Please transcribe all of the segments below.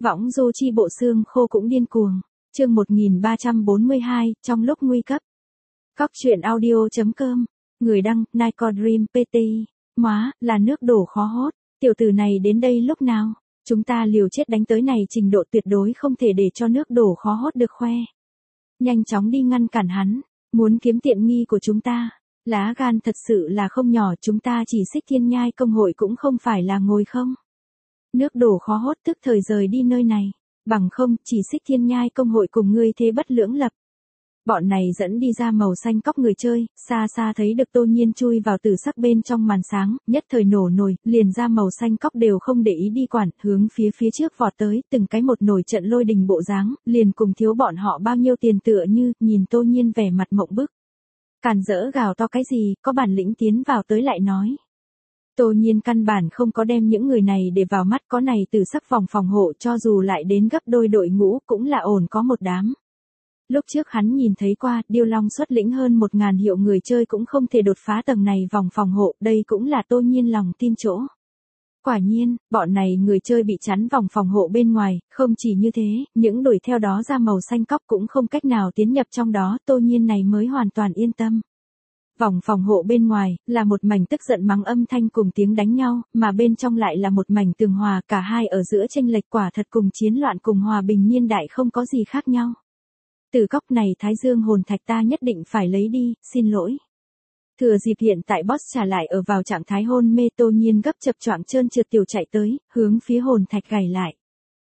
Võng du chi bộ xương khô cũng điên cuồng. Chương 1342, trong lúc nguy cấp. Cóc truyện audio.com. Người đăng, Nico Dream PT. Móa, là nước đổ khó hốt. Tiểu tử này đến đây lúc nào? Chúng ta liều chết đánh tới này trình độ tuyệt đối không thể để cho nước đổ khó hốt được khoe. Nhanh chóng đi ngăn cản hắn. Muốn kiếm tiện nghi của chúng ta. Lá gan thật sự là không nhỏ, chúng ta chỉ xích Thiên Nhai công hội cũng không phải là ngồi không. Nước đổ khó hốt tức thời rời đi nơi này. Bằng không, chỉ xích Thiên Nhai công hội cùng ngươi thế bất lưỡng lập. Bọn này dẫn đi ra màu xanh cóc người chơi, xa xa thấy được Tô Nhiên chui vào tử sắc bên trong màn sáng, nhất thời nổ nổi, liền ra màu xanh cóc đều không để ý đi quản, hướng phía trước vọt tới, từng cái một nổi trận lôi đình bộ dáng, liền cùng thiếu bọn họ bao nhiêu tiền tựa như, nhìn Tô Nhiên vẻ mặt mộng bức. Càn rỡ gào to cái gì, có bản lĩnh tiến vào tới lại nói. Tô Nhiên căn bản không có đem những người này để vào mắt, có này từ sắc vòng phòng hộ cho dù lại đến gấp đôi đội ngũ cũng là ổn có một đám. Lúc trước hắn nhìn thấy qua, Điêu Long xuất lĩnh hơn 1000 hiệu người chơi cũng không thể đột phá tầng này vòng phòng hộ, đây cũng là Tô Nhiên lòng tin chỗ. Quả nhiên, bọn này người chơi bị chắn vòng phòng hộ bên ngoài, không chỉ như thế, những đuổi theo đó ra màu xanh cóc cũng không cách nào tiến nhập trong đó, Tô Nhiên này mới hoàn toàn yên tâm. Vòng phòng hộ bên ngoài, là một mảnh tức giận mắng âm thanh cùng tiếng đánh nhau, mà bên trong lại là một mảnh tường hòa, cả hai ở giữa chênh lệch quả thật cùng chiến loạn cùng hòa bình niên đại không có gì khác nhau. Từ góc này Thái Dương hồn thạch ta nhất định phải lấy đi, xin lỗi. Thừa dịp hiện tại boss trả lại ở vào trạng thái hôn mê, Tô Nhiên gấp chập choạng trơn trượt tiểu chạy tới, hướng phía hồn thạch gảy lại.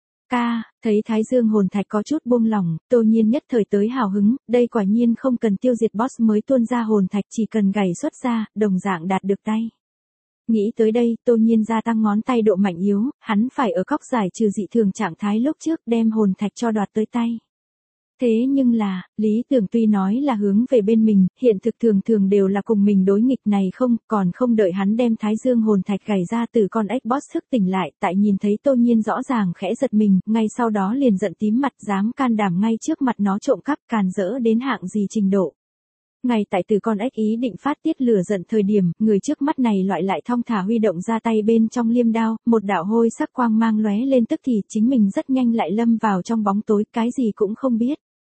Thấy Thái Dương hồn thạch có chút buông lỏng, Tô Nhiên nhất thời tới hào hứng, đây quả nhiên không cần tiêu diệt boss mới tuôn ra hồn thạch, chỉ cần gảy xuất ra, đồng dạng đạt được tay. Nghĩ tới đây, Tô Nhiên gia tăng ngón tay độ mạnh yếu, hắn phải ở cóc giải trừ dị thường trạng thái lúc trước đem hồn thạch cho đoạt tới tay. Thế nhưng là, lý tưởng tuy nói là hướng về bên mình, hiện thực thường thường đều là cùng mình đối nghịch này không, còn không đợi hắn đem Thái Dương hồn thạch gảy ra từ con ếch boss thức tỉnh lại, tại nhìn thấy Tô Nhiên rõ ràng khẽ giật mình, ngay sau đó liền giận tím mặt, dám can đảm ngay trước mặt nó trộm cắp, càn rỡ đến hạng gì trình độ. Ngay tại từ con ếch ý định phát tiết lửa giận thời điểm, người trước mắt này loại lại thong thả huy động ra tay bên trong liêm đao, một đạo hôi sắc quang mang lóe lên tức thì chính mình rất nhanh lại lâm vào trong bóng tối, cái gì cũng không biết.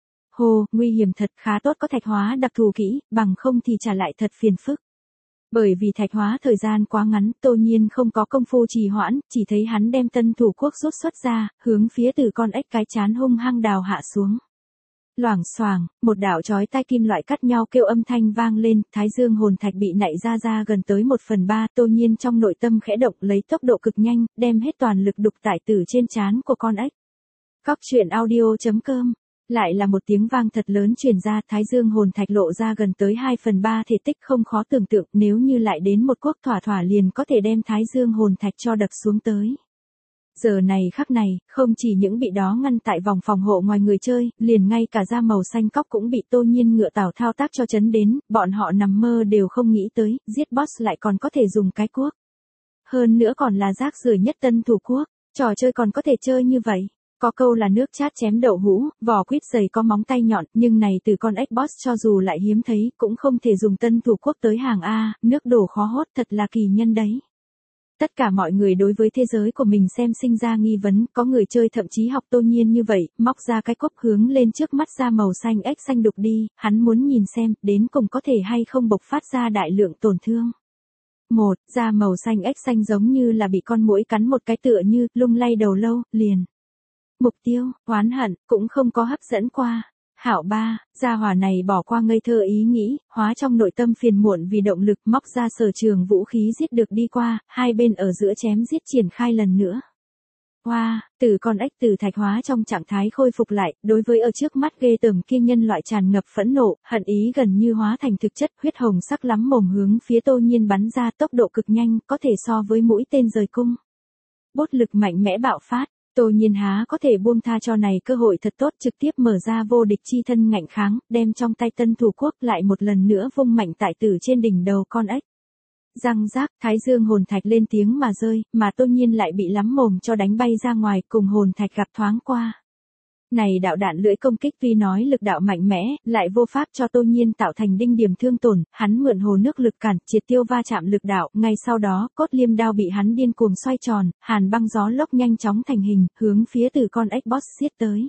Hồ, nguy hiểm thật, khá tốt có thạch hóa đặc thù kỹ, bằng không thì trả lại thật phiền phức. Bởi vì thạch hóa thời gian quá ngắn, Tô Nhiên không có công phu trì hoãn, chỉ thấy hắn đem tân thủ quốc rút xuất ra, hướng phía từ con ếch cái chán hung hăng đào hạ xuống. Loảng xoảng, một đạo chói tai kim loại cắt nhau kêu âm thanh vang lên, Thái Dương hồn thạch bị nạy ra gần tới 1/3, Tô Nhiên trong nội tâm khẽ động lấy tốc độ cực nhanh, đem hết toàn lực đục tại tử trên trán của con ếch. Cóc truyện audio.com. Lại là một tiếng vang thật lớn truyền ra, Thái Dương hồn thạch lộ ra gần tới 2/3 thể tích, không khó tưởng tượng, nếu như lại đến một quốc thỏa liền có thể đem Thái Dương hồn thạch cho đập xuống tới. Giờ này khắc này, không chỉ những bị đó ngăn tại vòng phòng hộ ngoài người chơi, liền ngay cả da màu xanh cóc cũng bị Tô Nhiên ngựa tảo thao tác cho chấn đến, bọn họ nằm mơ đều không nghĩ tới, giết boss lại còn có thể dùng cái cuốc. Hơn nữa còn là rác rưởi nhất tân thủ quốc, trò chơi còn có thể chơi như vậy. Có câu là nước chát chém đậu hũ, vỏ quýt dày có móng tay nhọn, nhưng này từ con ếch boss cho dù lại hiếm thấy, cũng không thể dùng tân thủ quốc tới hàng A, nước đổ khó hốt thật là kỳ nhân đấy. Tất cả mọi người đối với thế giới của mình xem sinh ra nghi vấn, có người chơi thậm chí học Tô Nhiên như vậy, móc ra cái cốc hướng lên trước mắt da màu xanh ếch xanh đục đi, hắn muốn nhìn xem, đến cùng có thể hay không bộc phát ra đại lượng tổn thương. Da màu xanh ếch xanh giống như là bị con muỗi cắn một cái tựa như, lung lay đầu lâu, liền. Mục tiêu, oán hận, cũng không có hấp dẫn qua. Hảo ba, gia hỏa này bỏ qua ngây thơ ý nghĩ, hóa trong nội tâm phiền muộn vì động lực móc ra sở trường vũ khí giết được đi qua, hai bên ở giữa chém giết triển khai lần nữa. Từ con ếch từ thạch hóa trong trạng thái khôi phục lại, đối với ở trước mắt ghê tởm kia nhân loại tràn ngập phẫn nộ, hận ý gần như hóa thành thực chất, huyết hồng sắc lắm mồm hướng phía Tô Nhiên bắn ra, tốc độ cực nhanh, có thể so với mũi tên rời cung. Bốt lực mạnh mẽ bạo phát. Tô Nhiên há có thể buông tha cho này cơ hội thật tốt, trực tiếp mở ra vô địch chi thân ngạnh kháng, đem trong tay tân thủ quốc lại một lần nữa vung mạnh tại tử trên đỉnh đầu con ếch. Răng rác, Thái Dương hồn thạch lên tiếng mà rơi, mà Tô Nhiên lại bị lắm mồm cho đánh bay ra ngoài, cùng hồn thạch gặp thoáng qua. Này đạo đạn lưỡi công kích tuy nói lực đạo mạnh mẽ, lại vô pháp cho Tô Nhiên tạo thành đinh điểm thương tổn, hắn mượn hồ nước lực cản, triệt tiêu va chạm lực đạo, ngay sau đó, cốt liêm đao bị hắn điên cuồng xoay tròn, hàn băng gió lốc nhanh chóng thành hình, hướng phía Tử Con Ếch Boss giết tới.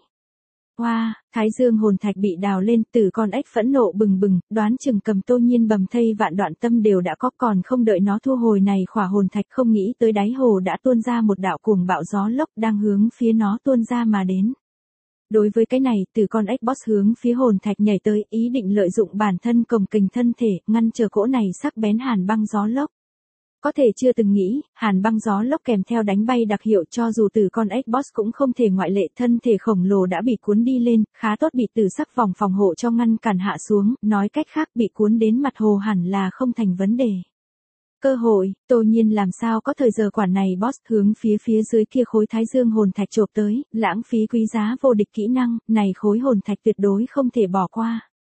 Hoa, Thái Dương hồn thạch bị đào lên, Tử Con Ếch phẫn nộ bừng bừng, đoán chừng cầm Tô Nhiên bầm thây vạn đoạn tâm đều đã có, còn không đợi nó thu hồi này khỏa hồn thạch, không nghĩ tới đáy hồ đã tuôn ra một đạo cuồng bạo gió lốc đang hướng phía nó tuôn ra mà đến. Đối với cái này, Tử Con Ếch Boss hướng phía hồn thạch nhảy tới, ý định lợi dụng bản thân cồng kềnh thân thể, ngăn trở cỗ này sắc bén hàn băng gió lốc. Có thể chưa từng nghĩ, hàn băng gió lốc kèm theo đánh bay đặc hiệu, cho dù Tử Con Ếch Boss cũng không thể ngoại lệ, thân thể khổng lồ đã bị cuốn đi lên, khá tốt bị tử sắc vòng phòng hộ cho ngăn cản hạ xuống, nói cách khác bị cuốn đến mặt hồ hẳn là không thành vấn đề. Cơ hội, Tô Nhiên làm sao có thời giờ quản này Boss, hướng phía dưới kia khối Thái Dương hồn thạch chộp tới, lãng phí quý giá vô địch kỹ năng, này khối hồn thạch tuyệt đối không thể bỏ qua.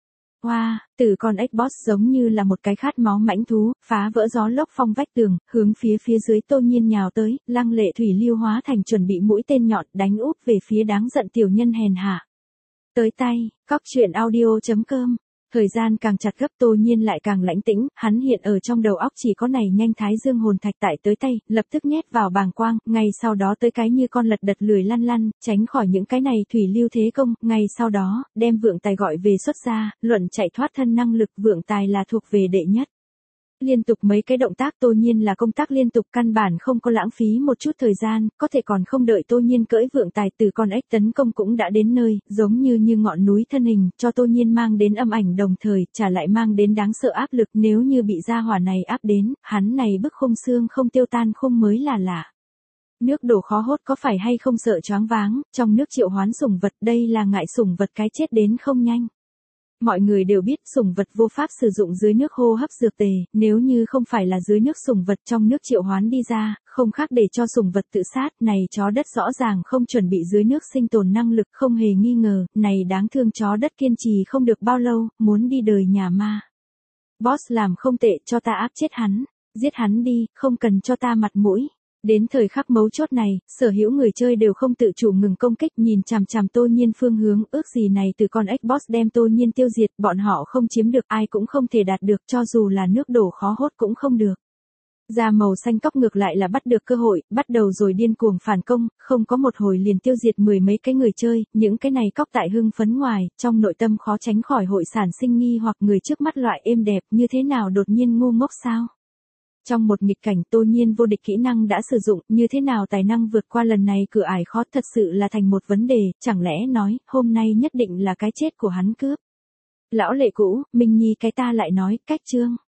Hoa, Tử Con Ếch Boss giống như là một cái khát máu mãnh thú, phá vỡ gió lốc phong vách tường, hướng phía dưới Tô Nhiên nhào tới, lăng lệ thủy lưu hóa thành chuẩn bị mũi tên nhọn, đánh úp về phía đáng giận tiểu nhân hèn hạ. Tới tay, cóc truyện audio.com. Thời gian càng chặt gấp, Tô Nhiên lại càng lãnh tĩnh, hắn hiện ở trong đầu óc chỉ có này nhanh Thái Dương hồn thạch tại tới tay, lập tức nhét vào bàng quang, ngay sau đó tới cái như con lật đật lười lăn lăn, tránh khỏi những cái này thủy lưu thế công, ngay sau đó, đem vượng tài gọi về xuất ra, luận chạy thoát thân năng lực vượng tài là thuộc về đệ nhất. Liên tục mấy cái động tác Tô Nhiên là công tác liên tục, căn bản không có lãng phí một chút thời gian, có thể còn không đợi Tô Nhiên cưỡi vượng tài, Tử Con Ếch tấn công cũng đã đến nơi, giống như ngọn núi thân hình, cho Tô Nhiên mang đến âm ảnh đồng thời, trả lại mang đến đáng sợ áp lực, nếu như bị gia hỏa này áp đến, hắn này bức khung xương không tiêu tan khung mới là lạ. Nước đổ khó hốt có phải hay không sợ choáng váng, trong nước triệu hoán sủng vật, đây là ngại sủng vật cái chết đến không nhanh. Mọi người đều biết sủng vật vô pháp sử dụng dưới nước hô hấp dược tề, nếu như không phải là dưới nước sủng vật trong nước triệu hoán đi ra, không khác để cho sủng vật tự sát, này chó đất rõ ràng không chuẩn bị dưới nước sinh tồn năng lực, không hề nghi ngờ, này đáng thương chó đất kiên trì không được bao lâu, muốn đi đời nhà ma. Boss làm không tệ, cho ta áp chết hắn, giết hắn đi, không cần cho ta mặt mũi. Đến thời khắc mấu chốt này, sở hữu người chơi đều không tự chủ ngừng công kích, nhìn chằm chằm Tô Nhiên phương hướng, ước gì này Tử Con Ếch Boss đem Tô Nhiên tiêu diệt, bọn họ không chiếm được, ai cũng không thể đạt được, cho dù là nước đổ khó hốt cũng không được. Da màu xanh cóc ngược lại là bắt được cơ hội, bắt đầu rồi điên cuồng phản công, không có một hồi liền tiêu diệt mười mấy cái người chơi, những cái này cóc tại hưng phấn ngoài, trong nội tâm khó tránh khỏi hội sản sinh nghi hoặc người trước mắt loại êm đẹp như thế nào đột nhiên ngu ngốc sao. Trong một nghịch cảnh Tô Nhiên vô địch kỹ năng đã sử dụng, như thế nào tài năng vượt qua lần này cửa ải khó thật sự là thành một vấn đề, chẳng lẽ nói, hôm nay nhất định là cái chết của hắn cướp. Lão lệ cũ, Minh Nhi cái ta lại nói, cách chương.